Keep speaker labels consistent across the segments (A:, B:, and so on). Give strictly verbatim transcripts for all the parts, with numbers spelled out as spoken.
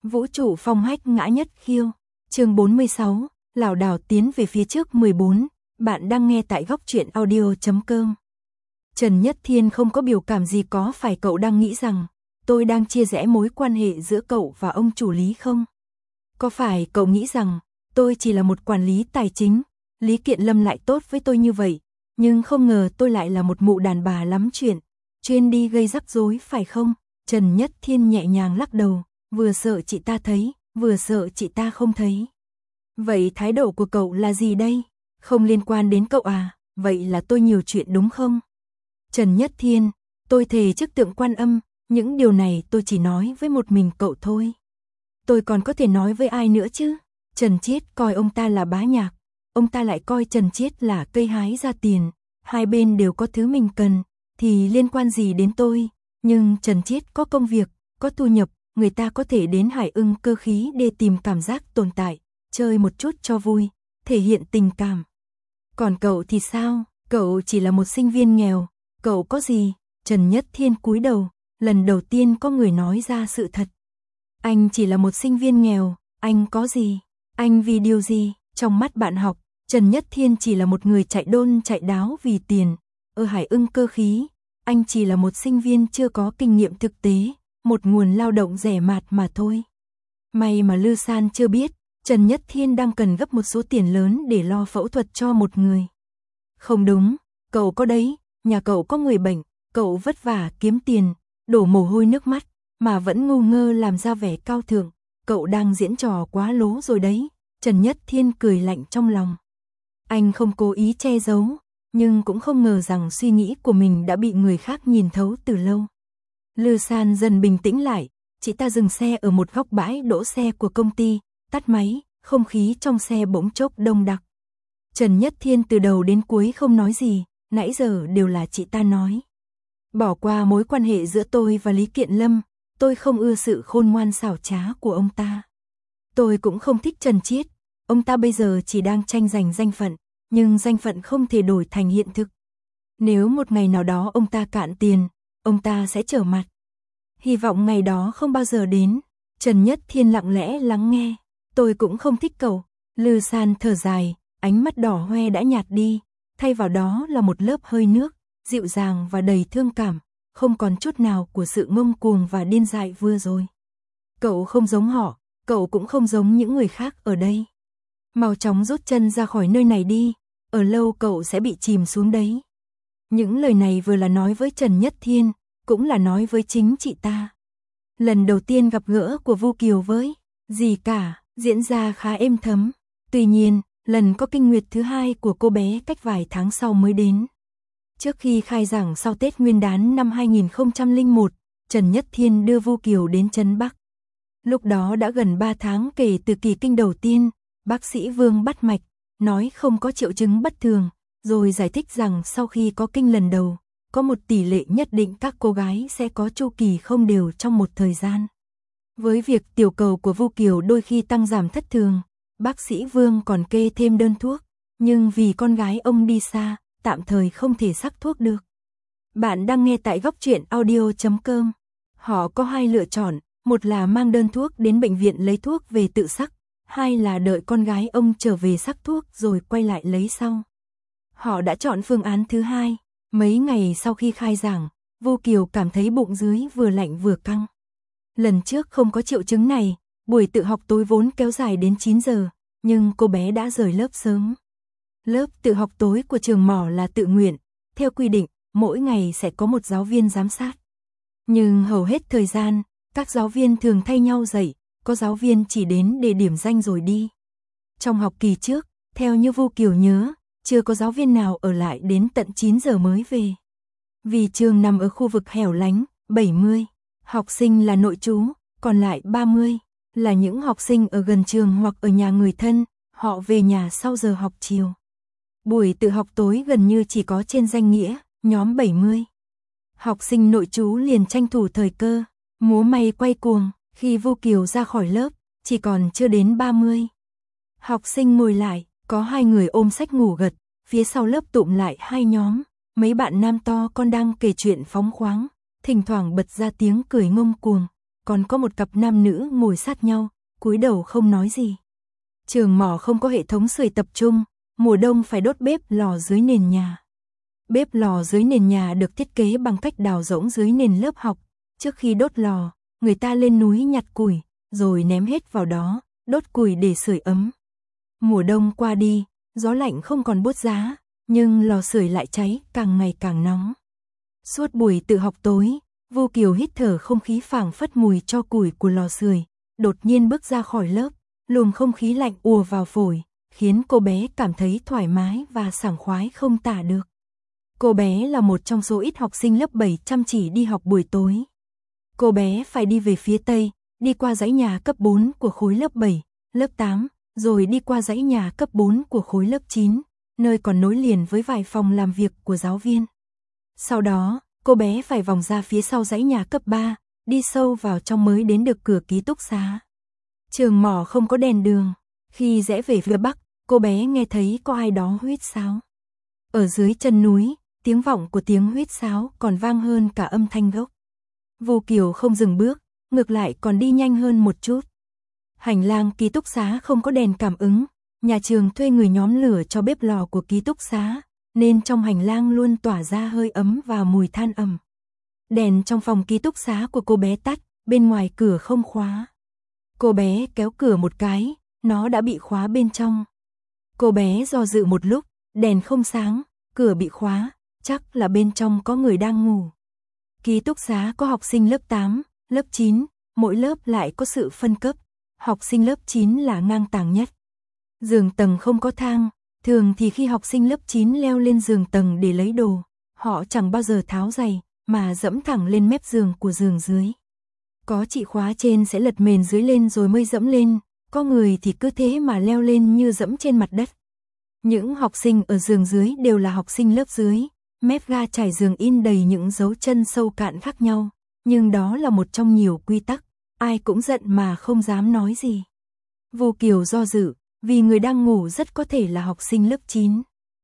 A: Vũ trụ phong hách ngã nhất khiêu. Chương bốn mươi sáu, lảo đảo tiến về phía trước mười bốn, bạn đang nghe tại góc truyện audio chấm com. Trần Nhất Thiên không có biểu cảm gì, có phải cậu đang nghĩ rằng tôi đang chia rẽ mối quan hệ giữa cậu và ông chủ Lý không? Có phải cậu nghĩ rằng tôi chỉ là một quản lý tài chính, Lý Kiện Lâm lại tốt với tôi như vậy, nhưng không ngờ tôi lại là một mụ đàn bà lắm chuyện, chuyên đi gây rắc rối phải không? Trần Nhất Thiên nhẹ nhàng lắc đầu, vừa sợ chị ta thấy, vừa sợ chị ta không thấy. Vậy thái độ của cậu là gì đây? Không liên quan đến cậu à, vậy là tôi nhiều chuyện đúng không? Trần Nhất Thiên, tôi thề trước tượng Quan Âm, những điều này tôi chỉ nói với một mình cậu thôi. Tôi còn có thể nói với ai nữa chứ? Trần Chiết coi ông ta là bá nhạc, ông ta lại coi Trần Chiết là cây hái ra tiền, hai bên đều có thứ mình cần, thì liên quan gì đến tôi? Nhưng Trần Chiết có công việc, có thu nhập, người ta có thể đến Hải Ưng Cơ Khí để tìm cảm giác tồn tại, chơi một chút cho vui, thể hiện tình cảm. Còn cậu thì sao? Cậu chỉ là một sinh viên nghèo, cậu có gì? Trần Nhất Thiên cúi đầu, lần đầu tiên có người nói ra sự thật. Anh chỉ là một sinh viên nghèo, anh có gì? Anh vì điều gì? Trong mắt bạn học, Trần Nhất Thiên chỉ là một người chạy đôn chạy đáo vì tiền. Ở Hải Ưng Cơ Khí, anh chỉ là một sinh viên chưa có kinh nghiệm thực tế, một nguồn lao động rẻ mạt mà thôi. May mà Lư San chưa biết, Trần Nhất Thiên đang cần gấp một số tiền lớn để lo phẫu thuật cho một người. Không đúng, cậu có đấy, nhà cậu có người bệnh, cậu vất vả kiếm tiền, đổ mồ hôi nước mắt, mà vẫn ngu ngơ làm ra vẻ cao thượng, cậu đang diễn trò quá lố rồi đấy. Trần Nhất Thiên cười lạnh trong lòng. Anh không cố ý che giấu, nhưng cũng không ngờ rằng suy nghĩ của mình đã bị người khác nhìn thấu từ lâu. Lư San dần bình tĩnh lại, chị ta dừng xe ở một góc bãi đỗ xe của công ty, tắt máy, không khí trong xe bỗng chốc đông đặc. Trần Nhất Thiên từ đầu đến cuối không nói gì, nãy giờ đều là chị ta nói. Bỏ qua mối quan hệ giữa tôi và Lý Kiện Lâm, tôi không ưa sự khôn ngoan xảo trá của ông ta. Tôi cũng không thích Trần Chiết, ông ta bây giờ chỉ đang tranh giành danh phận, nhưng danh phận không thể đổi thành hiện thực. Nếu một ngày nào đó ông ta cạn tiền, ông ta sẽ trở mặt. Hy vọng ngày đó không bao giờ đến. Trần Nhất Thiên lặng lẽ lắng nghe. Tôi cũng không thích cậu. Lư San thở dài, ánh mắt đỏ hoe đã nhạt đi, thay vào đó là một lớp hơi nước, dịu dàng và đầy thương cảm, không còn chút nào của sự ngông cuồng và điên dại vừa rồi. Cậu không giống họ, cậu cũng không giống những người khác ở đây. Mau chóng rút chân ra khỏi nơi này đi, ở lâu cậu sẽ bị chìm xuống đấy. Những lời này vừa là nói với Trần Nhất Thiên, cũng là nói với chính chị ta. Lần đầu tiên gặp gỡ của Vu Kiều với dì cả diễn ra khá êm thấm. Tuy nhiên, lần có kinh nguyệt thứ hai của cô bé cách vài tháng sau mới đến. Trước khi khai giảng sau Tết Nguyên đán năm hai nghìn không trăm lẻ một, Trần Nhất Thiên đưa Vu Kiều đến Trấn Bắc. Lúc đó đã gần ba tháng kể từ kỳ kinh đầu tiên, bác sĩ Vương bắt mạch, nói không có triệu chứng bất thường, rồi giải thích rằng sau khi có kinh lần đầu, có một tỷ lệ nhất định các cô gái sẽ có chu kỳ không đều trong một thời gian. Với việc tiểu cầu của Vu Kiều đôi khi tăng giảm thất thường, bác sĩ Vương còn kê thêm đơn thuốc, nhưng vì con gái ông đi xa, tạm thời không thể sắc thuốc được. Bạn đang nghe tại góc truyện audio chấm com. Họ có hai lựa chọn, một là mang đơn thuốc đến bệnh viện lấy thuốc về tự sắc, hai là đợi con gái ông trở về sắc thuốc rồi quay lại lấy sau. Họ đã chọn phương án thứ hai. Mấy ngày sau khi khai giảng, Vu Kiều cảm thấy bụng dưới vừa lạnh vừa căng. Lần trước không có triệu chứng này, buổi tự học tối vốn kéo dài đến chín giờ, nhưng cô bé đã rời lớp sớm. Lớp tự học tối của trường mỏ là tự nguyện, theo quy định, mỗi ngày sẽ có một giáo viên giám sát. Nhưng hầu hết thời gian, các giáo viên thường thay nhau dạy, có giáo viên chỉ đến để điểm danh rồi đi. Trong học kỳ trước, theo như Vu Kiều nhớ, chưa có giáo viên nào ở lại đến tận chín giờ mới về. Vì trường nằm ở khu vực hẻo lánh, bảy mươi học sinh là nội trú, còn lại ba mươi là những học sinh ở gần trường hoặc ở nhà người thân, họ về nhà sau giờ học chiều. Buổi tự học tối gần như chỉ có trên danh nghĩa, nhóm bảy mươi. Học sinh nội trú liền tranh thủ thời cơ, múa may quay cuồng, khi Vu Kiều ra khỏi lớp, chỉ còn chưa đến ba mươi. Học sinh ngồi lại, có hai người ôm sách ngủ gật, phía sau lớp tụm lại hai nhóm, mấy bạn nam to con đang kể chuyện phóng khoáng, thỉnh thoảng bật ra tiếng cười ngông cuồng, còn có một cặp nam nữ ngồi sát nhau, cúi đầu không nói gì. Trường mỏ không có hệ thống sưởi tập trung, mùa đông phải đốt bếp lò dưới nền nhà. Bếp lò dưới nền nhà được thiết kế bằng cách đào rỗng dưới nền lớp học. Trước khi đốt lò, người ta lên núi nhặt củi, rồi ném hết vào đó, đốt củi để sưởi ấm. Mùa đông qua đi, gió lạnh không còn buốt giá, nhưng lò sưởi lại cháy càng ngày càng nóng. Suốt buổi tự học tối, Vu Kiều hít thở không khí phảng phất mùi tro củi của lò sưởi, đột nhiên bước ra khỏi lớp, luồng không khí lạnh ùa vào phổi, khiến cô bé cảm thấy thoải mái và sảng khoái không tả được. Cô bé là một trong số ít học sinh lớp bảy chăm chỉ đi học buổi tối. Cô bé phải đi về phía tây, đi qua dãy nhà cấp bốn của khối lớp bảy, lớp tám, rồi đi qua dãy nhà cấp bốn của khối lớp chín, nơi còn nối liền với vài phòng làm việc của giáo viên. Sau đó, cô bé phải vòng ra phía sau dãy nhà cấp ba, đi sâu vào trong mới đến được cửa ký túc xá. Trường mỏ không có đèn đường, khi rẽ về phía bắc, cô bé nghe thấy có ai đó huýt sáo. Ở dưới chân núi, tiếng vọng của tiếng huýt sáo còn vang hơn cả âm thanh gốc. Vu Kiều không dừng bước, ngược lại còn đi nhanh hơn một chút. Hành lang ký túc xá không có đèn cảm ứng, nhà trường thuê người nhóm lửa cho bếp lò của ký túc xá, nên trong hành lang luôn tỏa ra hơi ấm và mùi than ẩm. Đèn trong phòng ký túc xá của cô bé tắt, bên ngoài cửa không khóa. Cô bé kéo cửa một cái, nó đã bị khóa bên trong. Cô bé do dự một lúc, đèn không sáng, cửa bị khóa, chắc là bên trong có người đang ngủ. Ký túc xá có học sinh lớp tám, lớp chín, mỗi lớp lại có sự phân cấp. Học sinh lớp chín là ngang tàng nhất. Giường tầng không có thang, thường thì khi học sinh lớp chín leo lên giường tầng để lấy đồ, họ chẳng bao giờ tháo giày, mà dẫm thẳng lên mép giường của giường dưới. Có chị khóa trên sẽ lật mền dưới lên rồi mới dẫm lên, có người thì cứ thế mà leo lên như dẫm trên mặt đất. Những học sinh ở giường dưới đều là học sinh lớp dưới, mép ga trải giường in đầy những dấu chân sâu cạn khác nhau, nhưng đó là một trong nhiều quy tắc, ai cũng giận mà không dám nói gì. Vu Kiều do dự, vì người đang ngủ rất có thể là học sinh lớp chín.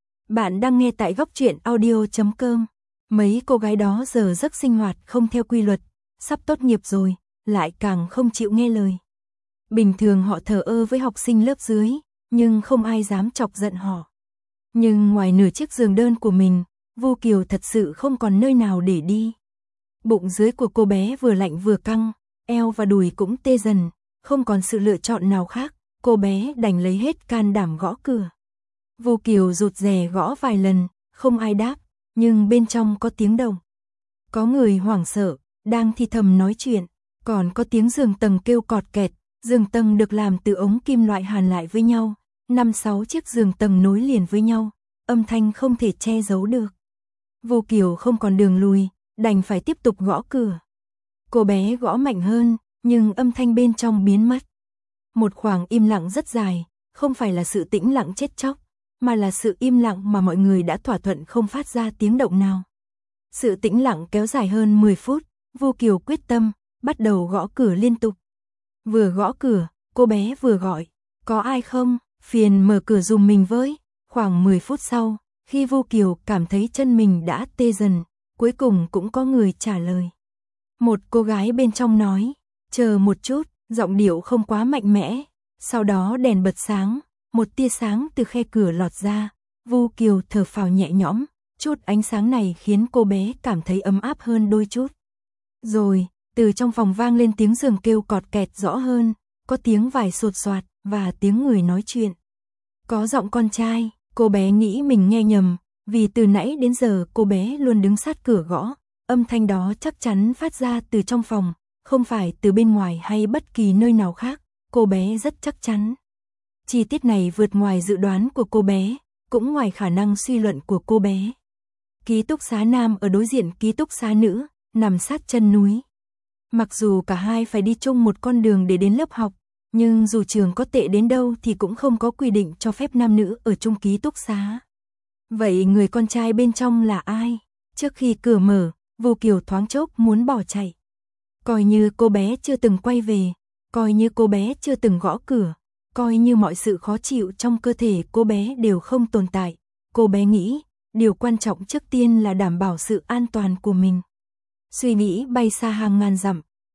A: Bạn đang nghe tại góc truyện audio chấm com. Mấy cô gái đó giờ giấc sinh hoạt không theo quy luật, sắp tốt nghiệp rồi, lại càng không chịu nghe lời. Bình thường họ thờ ơ với học sinh lớp dưới, nhưng không ai dám chọc giận họ. Nhưng ngoài nửa chiếc giường đơn của mình, Vu Kiều thật sự không còn nơi nào để đi. Bụng dưới của cô bé vừa lạnh vừa căng, eo và đùi cũng tê dần, không còn sự lựa chọn nào khác, cô bé đành lấy hết can đảm gõ cửa. Vu Kiều rụt rè gõ vài lần, không ai đáp, nhưng bên trong có tiếng động. Có người hoảng sợ, đang thì thầm nói chuyện, còn có tiếng giường tầng kêu cọt kẹt, giường tầng được làm từ ống kim loại hàn lại với nhau, năm sáu chiếc giường tầng nối liền với nhau, âm thanh không thể che giấu được. Vu Kiều không còn đường lùi, đành phải tiếp tục gõ cửa. Cô bé gõ mạnh hơn, nhưng âm thanh bên trong biến mất. Một khoảng im lặng rất dài, không phải là sự tĩnh lặng chết chóc, mà là sự im lặng mà mọi người đã thỏa thuận không phát ra tiếng động nào. Sự tĩnh lặng kéo dài hơn mười phút, Vu Kiều quyết tâm, bắt đầu gõ cửa liên tục. Vừa gõ cửa, cô bé vừa gọi, có ai không, phiền mở cửa giùm mình với. Khoảng mười phút sau, khi Vu Kiều cảm thấy chân mình đã tê dần, cuối cùng cũng có người trả lời. Một cô gái bên trong nói, chờ một chút, giọng điệu không quá mạnh mẽ. Sau đó đèn bật sáng, một tia sáng từ khe cửa lọt ra, Vu Kiều thở phào nhẹ nhõm, chút ánh sáng này khiến cô bé cảm thấy ấm áp hơn đôi chút. Rồi, từ trong phòng vang lên tiếng giường kêu cọt kẹt rõ hơn, có tiếng vải sột soạt và tiếng người nói chuyện. Có giọng con trai, cô bé nghĩ mình nghe nhầm, vì từ nãy đến giờ cô bé luôn đứng sát cửa gõ, âm thanh đó chắc chắn phát ra từ trong phòng, không phải từ bên ngoài hay bất kỳ nơi nào khác, cô bé rất chắc chắn. Chi tiết này vượt ngoài dự đoán của cô bé, cũng ngoài khả năng suy luận của cô bé. Ký túc xá nam ở đối diện ký túc xá nữ, nằm sát chân núi. Mặc dù cả hai phải đi chung một con đường để đến lớp học, nhưng dù trường có tệ đến đâu thì cũng không có quy định cho phép nam nữ ở chung ký túc xá. Vậy người con trai bên trong là ai? Trước khi cửa mở, Vu Kiều thoáng chốc muốn bỏ chạy. Coi như cô bé chưa từng quay về, coi như cô bé chưa từng gõ cửa, coi như mọi sự khó chịu trong cơ thể cô bé đều không tồn tại. Cô bé nghĩ, điều quan trọng trước tiên là đảm bảo sự an toàn của mình. Suy nghĩ bay xa hàng ngàn dặm,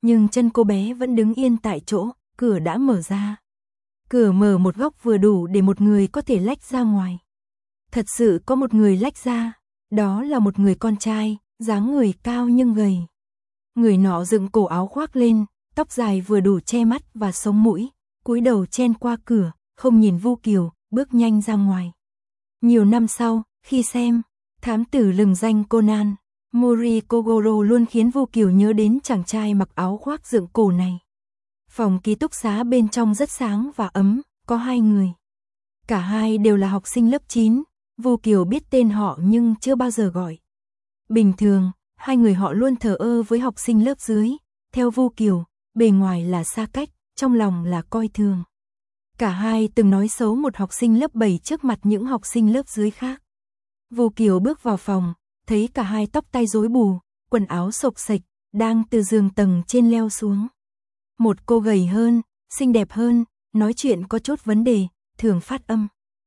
A: nhưng chân cô bé vẫn đứng yên tại chỗ, cửa đã mở ra. Cửa mở một góc vừa đủ để một người có thể lách ra ngoài. Thật sự có một người lách ra, đó là một người con trai, dáng người cao nhưng gầy. Người nọ dựng cổ áo khoác lên, tóc dài vừa đủ che mắt và sống mũi, cúi đầu chen qua cửa, không nhìn Vu Kiều, bước nhanh ra ngoài. Nhiều năm sau, khi xem Thám tử lừng danh Conan, Mori Kogoro luôn khiến Vu Kiều nhớ đến chàng trai mặc áo khoác dựng cổ này. Phòng ký túc xá bên trong rất sáng và ấm, có hai người. Cả hai đều là học sinh lớp chín, Vu Kiều biết tên họ nhưng chưa bao giờ gọi. Bình thường, hai người họ luôn thờ ơ với học sinh lớp dưới, theo Vu Kiều, bề ngoài là xa cách, trong lòng là coi thường. Cả hai từng nói xấu một học sinh lớp bảy trước mặt những học sinh lớp dưới khác. Vu Kiều bước vào phòng, thấy cả hai tóc tai rối bù, quần áo xộc xệch, đang từ giường tầng trên leo xuống. Một cô gầy hơn, xinh đẹp hơn, nói chuyện có chút vấn đề, thường phát âm.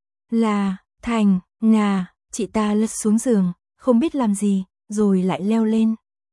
A: Là, Thành, Ngà, chị ta lật xuống giường, không biết làm gì, rồi lại leo lên.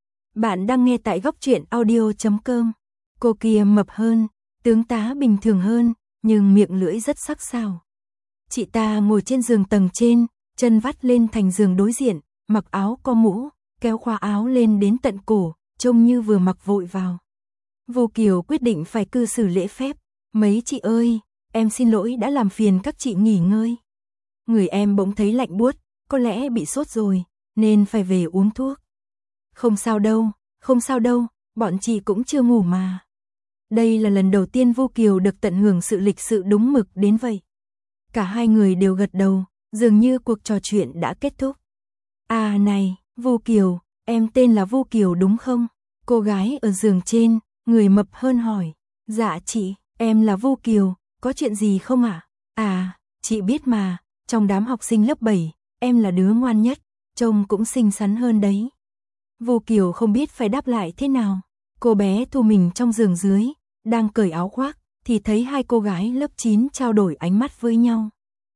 A: Bạn đang nghe tại góc truyện audio chấm com. Cô kia mập hơn, tướng tá bình thường hơn, nhưng miệng lưỡi rất sắc sảo. Chị ta ngồi trên giường tầng trên, chân vắt lên thành giường đối diện, mặc áo co mũ, kéo khoa áo lên đến tận cổ, trông như vừa mặc vội vào. Vu Kiều quyết định phải cư xử lễ phép. Mấy chị ơi, em xin lỗi đã làm phiền các chị nghỉ ngơi. Người em bỗng thấy lạnh buốt, có lẽ bị sốt rồi, nên phải về uống thuốc. Không sao đâu, không sao đâu, bọn chị cũng chưa ngủ mà. Đây là lần đầu tiên Vu Kiều được tận hưởng sự lịch sự đúng mực đến vậy. Cả hai người đều gật đầu, dường như cuộc trò chuyện đã kết thúc. À này, Vu Kiều, em tên là Vu Kiều đúng không? Cô gái ở giường trên, người mập hơn hỏi. Dạ chị, em là Vu Kiều, có chuyện gì không ạ? À? à, chị biết mà, trong đám học sinh lớp bảy, em là đứa ngoan nhất, trông cũng xinh xắn hơn đấy. Vu Kiều không biết phải đáp lại thế nào. Cô bé thu mình trong giường dưới, đang cởi áo khoác, thì thấy hai cô gái lớp chín trao đổi ánh mắt với nhau.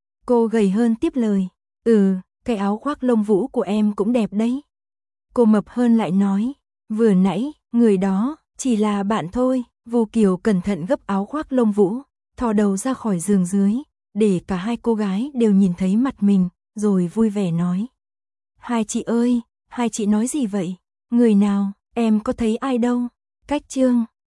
A: Cô gầy hơn tiếp lời. Ừ, cái áo khoác lông vũ của em cũng đẹp đấy. Cô mập hơn lại nói. Vừa nãy, người đó, chỉ là bạn thôi. Vu Kiều cẩn thận gấp áo khoác lông vũ, thò đầu ra khỏi giường dưới, để cả hai cô gái đều nhìn thấy mặt mình, rồi vui vẻ nói. Hai chị ơi, hai chị nói gì vậy? Người nào, em có thấy ai đâu? Cách chương